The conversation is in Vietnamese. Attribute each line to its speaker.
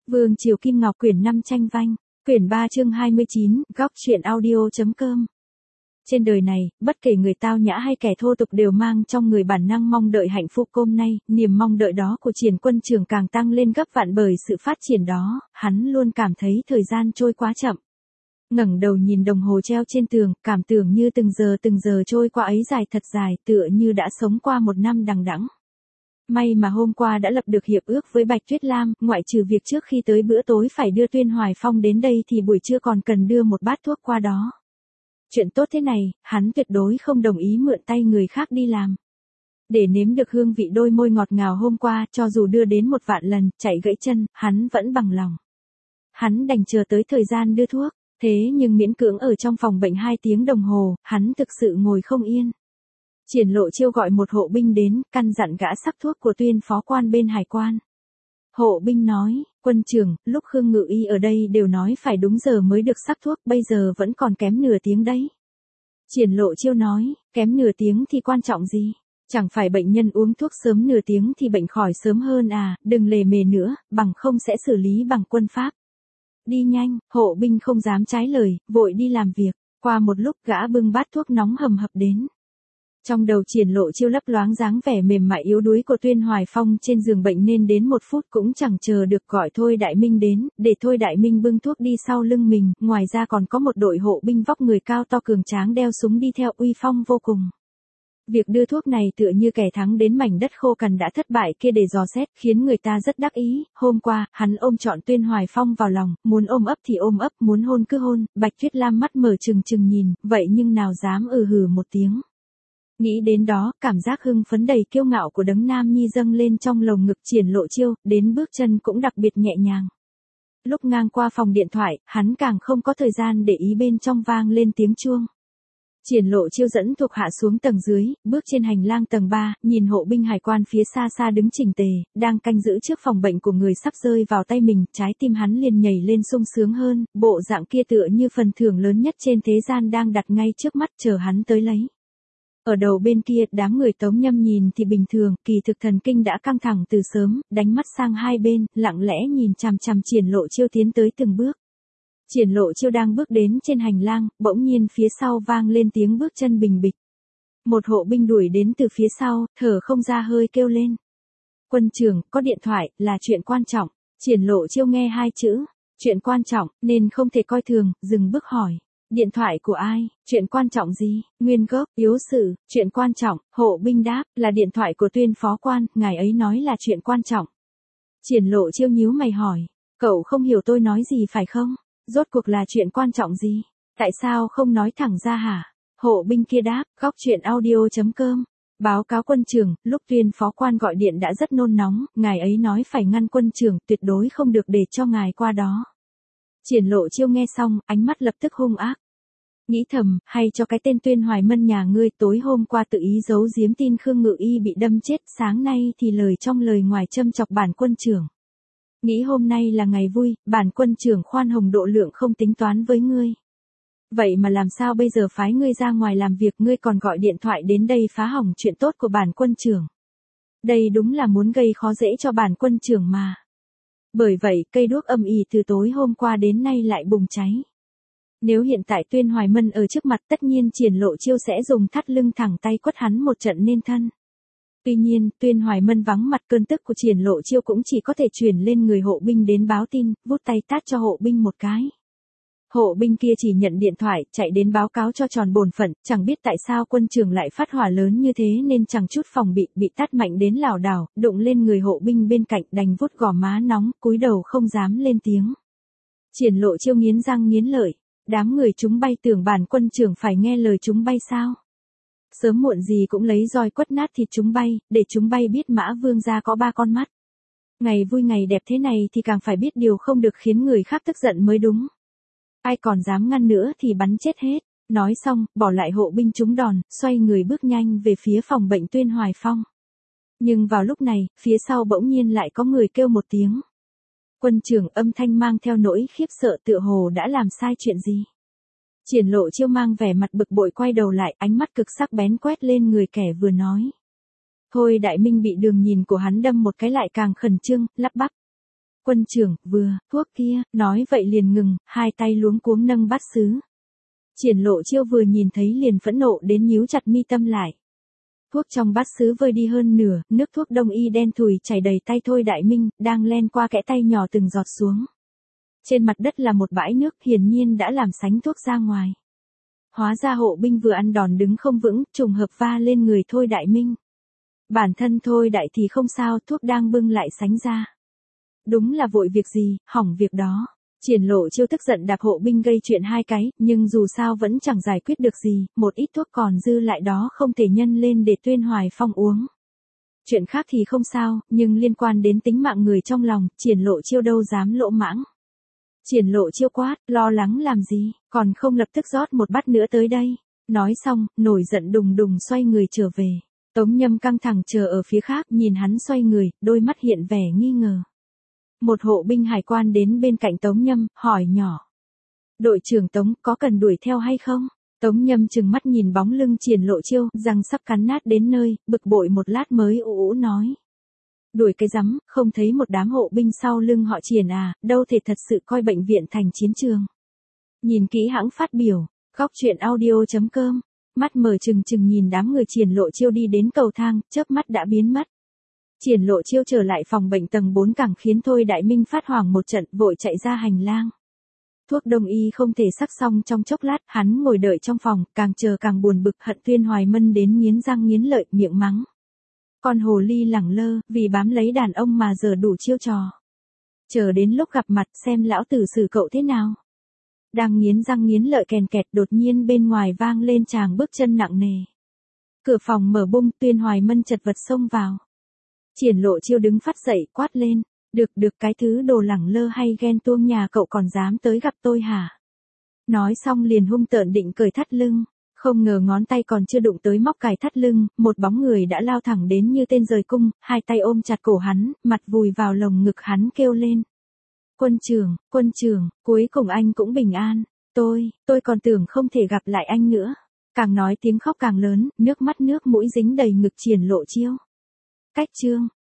Speaker 1: Vương Triều Kim Ngọc quyển 5 tranh vanh, quyển 3 chương 29, góc truyện audio.com. Trên đời này, bất kể người tao nhã hay kẻ thô tục đều mang trong người bản năng mong đợi hạnh phúc hôm nay, niềm mong đợi đó của Triển Quân Trường càng tăng lên gấp vạn bởi sự phát triển đó, hắn luôn cảm thấy thời gian trôi quá chậm. Ngẩng đầu nhìn đồng hồ treo trên tường, cảm tưởng như từng giờ trôi qua ấy dài thật dài, tựa như đã sống qua một năm đằng đẵng. May mà hôm qua đã lập được hiệp ước với Bạch Tuyết Lam, ngoại trừ việc trước khi tới bữa tối phải đưa Tuyên Hoài Phong đến đây thì buổi trưa còn cần đưa một bát thuốc qua đó. Chuyện tốt thế này, hắn tuyệt đối không đồng ý mượn tay người khác đi làm. Để nếm được hương vị đôi môi ngọt ngào hôm qua, cho dù đưa đến 1.000 lần, chạy gãy chân, hắn vẫn bằng lòng. Hắn đành chờ tới thời gian đưa thuốc, thế nhưng miễn cưỡng ở trong phòng bệnh 2 tiếng đồng hồ, hắn thực sự ngồi không yên. Triển Lộ Chiêu gọi một hộ binh đến, căn dặn gã sắc thuốc của Tuyên phó quan bên hải quan. Hộ binh nói, quân trưởng, lúc Khương Ngự Y ở đây đều nói phải đúng giờ mới được sắc thuốc, bây giờ vẫn còn kém nửa tiếng đấy. Triển Lộ Chiêu nói, kém nửa tiếng thì quan trọng gì? Chẳng phải bệnh nhân uống thuốc sớm nửa tiếng thì bệnh khỏi sớm hơn à, đừng lề mề nữa, bằng không sẽ xử lý bằng quân pháp. Đi nhanh, hộ binh không dám trái lời, vội đi làm việc. Qua một lúc gã bưng bát thuốc nóng hầm hập đến. Trong đầu Triển Lộ Chiêu lấp loáng dáng vẻ mềm mại yếu đuối của Tuyên Hoài Phong trên giường bệnh nên đến 1 phút cũng chẳng chờ được gọi Thôi Đại Minh đến, để Thôi Đại Minh bưng thuốc đi sau lưng mình, ngoài ra còn có một đội hộ binh vóc người cao to cường tráng đeo súng đi theo uy phong vô cùng. Việc đưa thuốc này tựa như kẻ thắng đến mảnh đất khô cằn đã thất bại kia để dò xét, khiến người ta rất đắc ý. Hôm qua, hắn ôm trọn Tuyên Hoài Phong vào lòng, muốn ôm ấp thì ôm ấp, muốn hôn cứ hôn, Bạch Tuyết Lam mắt mở trừng trừng nhìn, vậy nhưng nào dám hừ một tiếng. Nghĩ đến đó, cảm giác hưng phấn đầy kiêu ngạo của đấng nam nhi dâng lên trong lồng ngực Triển Lộ Chiêu, đến bước chân cũng đặc biệt nhẹ nhàng. Lúc ngang qua phòng điện thoại, hắn càng không có thời gian để ý bên trong vang lên tiếng chuông. Triển Lộ Chiêu dẫn thuộc hạ xuống tầng dưới, bước trên hành lang tầng 3, nhìn hộ binh hải quan phía xa xa đứng chỉnh tề, đang canh giữ trước phòng bệnh của người sắp rơi vào tay mình, trái tim hắn liền nhảy lên sung sướng hơn, bộ dạng kia tựa như phần thưởng lớn nhất trên thế gian đang đặt ngay trước mắt chờ hắn tới lấy. Ở đầu bên kia, đám người Tống Nhâm nhìn thì bình thường, kỳ thực thần kinh đã căng thẳng từ sớm, đánh mắt sang hai bên, lặng lẽ nhìn chằm chằm Triển Lộ Chiêu tiến tới từng bước. Triển Lộ Chiêu đang bước đến trên hành lang, bỗng nhiên phía sau vang lên tiếng bước chân bình bịch. Một hộ binh đuổi đến từ phía sau, thở không ra hơi kêu lên. Quân trưởng, có điện thoại, là chuyện quan trọng. Triển Lộ Chiêu nghe 2 chữ, chuyện quan trọng, nên không thể coi thường, dừng bước hỏi. Điện thoại của ai, chuyện quan trọng gì, nguyên gốc, yếu sự, chuyện quan trọng, hộ binh đáp, là điện thoại của Tuyên phó quan, ngài ấy nói là chuyện quan trọng. Triển Lộ Chiêu nhíu mày hỏi, cậu không hiểu tôi nói gì phải không? Rốt cuộc là chuyện quan trọng gì? Tại sao không nói thẳng ra hả? Hộ binh kia đáp, góc truyện audio.com. Báo cáo quân trưởng, lúc Tuyên phó quan gọi điện đã rất nôn nóng, ngài ấy nói phải ngăn quân trưởng, tuyệt đối không được để cho ngài qua đó. Triển Lộ Chiêu nghe xong, ánh mắt lập tức hung ác. Nghĩ thầm, hay cho cái tên Tuyên Hoài Mân nhà ngươi tối hôm qua tự ý giấu giếm tin Khương Ngự Y bị đâm chết, sáng nay thì lời trong lời ngoài châm chọc bản quân trưởng. Nghĩ hôm nay là ngày vui, bản quân trưởng khoan hồng độ lượng không tính toán với ngươi. Vậy mà làm sao bây giờ phái ngươi ra ngoài làm việc, ngươi còn gọi điện thoại đến đây phá hỏng chuyện tốt của bản quân trưởng. Đây đúng là muốn gây khó dễ cho bản quân trưởng mà. Bởi vậy, cây đuốc âm ỉ từ tối hôm qua đến nay lại bùng cháy. Nếu hiện tại Tuyên Hoài Mân ở trước mặt, tất nhiên Triển Lộ Chiêu sẽ dùng thắt lưng thẳng tay quất hắn một trận nên thân. Tuy nhiên, Tuyên Hoài Mân vắng mặt, cơn tức của Triển Lộ Chiêu cũng chỉ có thể chuyển lên người hộ binh đến báo tin, vút tay tát cho hộ binh một cái. Hộ binh kia chỉ nhận điện thoại, chạy đến báo cáo cho tròn bổn phận, chẳng biết tại sao quân trưởng lại phát hỏa lớn như thế nên chẳng chút phòng bị tát mạnh đến lảo đảo, đụng lên người hộ binh bên cạnh, đành vút gò má nóng, cúi đầu không dám lên tiếng. Triển Lộ Chiêu nghiến răng nghiến lợi, đám người chúng bay tưởng bản quân trưởng phải nghe lời chúng bay sao? Sớm muộn gì cũng lấy roi quất nát thịt chúng bay, để chúng bay biết Mã Vương gia có 3 con mắt. Ngày vui ngày đẹp thế này thì càng phải biết điều không được khiến người khác tức giận mới đúng. Ai còn dám ngăn nữa thì bắn chết hết. Nói xong, bỏ lại hộ binh trúng đòn, xoay người bước nhanh về phía phòng bệnh Tuyên Hoài Phong. Nhưng vào lúc này, phía sau bỗng nhiên lại có người kêu một tiếng. Quân trưởng, âm thanh mang theo nỗi khiếp sợ tựa hồ đã làm sai chuyện gì. Triển Lộ Chiêu mang vẻ mặt bực bội quay đầu lại, ánh mắt cực sắc bén quét lên người kẻ vừa nói. Thôi Đại Minh bị đường nhìn của hắn đâm một cái lại càng khẩn trương, lắp bắp. Quân trưởng, thuốc kia, nói vậy liền ngừng, hai tay luống cuống nâng bát sứ. Triển Lộ Chiêu vừa nhìn thấy liền phẫn nộ đến nhíu chặt mi tâm lại. Thuốc trong bát sứ vơi đi hơn nửa, nước thuốc đông y đen thùi chảy đầy tay Thôi Đại Minh, đang len qua kẽ tay nhỏ từng giọt xuống. Trên mặt đất là một bãi nước, hiển nhiên đã làm sánh thuốc ra ngoài. Hóa ra hộ binh vừa ăn đòn đứng không vững, trùng hợp va lên người Thôi Đại Minh. Bản thân Thôi Đại thì không sao, thuốc đang bưng lại sánh ra. Đúng là vội việc gì, hỏng việc đó. Triển Lộ Chiêu tức giận đạp hộ binh gây chuyện hai cái, nhưng dù sao vẫn chẳng giải quyết được gì, một ít thuốc còn dư lại đó không thể nhân lên để Tuyên Hoài Phong uống. Chuyện khác thì không sao, nhưng liên quan đến tính mạng người trong lòng, Triển Lộ Chiêu đâu dám lỗ mãng. Triển Lộ Chiêu quát, lo lắng làm gì, còn không lập tức rót một bát nữa tới đây. Nói xong, nổi giận đùng đùng xoay người trở về. Tống Nhâm căng thẳng chờ ở phía khác, nhìn hắn xoay người, đôi mắt hiện vẻ nghi ngờ. Một hộ binh hải quan đến bên cạnh Tống Nhâm, hỏi nhỏ. Đội trưởng Tống, có cần đuổi theo hay không? Tống Nhâm trừng mắt nhìn bóng lưng Triển Lộ Chiêu, răng sắp cắn nát đến nơi, bực bội một lát mới ú ú nói. Đuổi cái rắm, không thấy một đám hộ binh sau lưng họ Triển à, đâu thể thật sự coi bệnh viện thành chiến trường. Nhìn kỹ hãng phát biểu, góc truyện audio.com, mắt mở trừng trừng nhìn đám người Triển Lộ Chiêu đi đến cầu thang, chớp mắt đã biến mất. Triển Lộ Chiêu trở lại phòng bệnh tầng 4 càng khiến Thôi Đại Minh phát hoảng một trận, vội chạy ra hành lang. Thuốc đông y không thể sắc xong trong chốc lát, hắn ngồi đợi trong phòng, càng chờ càng buồn bực, hận Tuyên Hoài Mân đến nghiến răng nghiến lợi, miệng mắng. Con hồ ly lẳng lơ, vì bám lấy đàn ông mà giờ đủ chiêu trò. Chờ đến lúc gặp mặt xem lão tử xử cậu thế nào. Đang nghiến răng nghiến lợi kèn kẹt, đột nhiên bên ngoài vang lên tràng bước chân nặng nề. Cửa phòng mở bung, Tuyên Hoài Mân chật vật xông vào. Triển Lộ Chiêu đứng phát dậy, quát lên. Được cái thứ đồ lẳng lơ hay ghen tuông nhà cậu còn dám tới gặp tôi hả? Nói xong liền hung tợn định cởi thắt lưng. Không ngờ ngón tay còn chưa đụng tới móc cài thắt lưng, một bóng người đã lao thẳng đến như tên rời cung, hai tay ôm chặt cổ hắn, mặt vùi vào lồng ngực hắn kêu lên. Quân trưởng, cuối cùng anh cũng bình an. Tôi còn tưởng không thể gặp lại anh nữa. Càng nói tiếng khóc càng lớn, nước mắt nước mũi dính đầy ngực Triển Lộ Chiêu. Cách chương.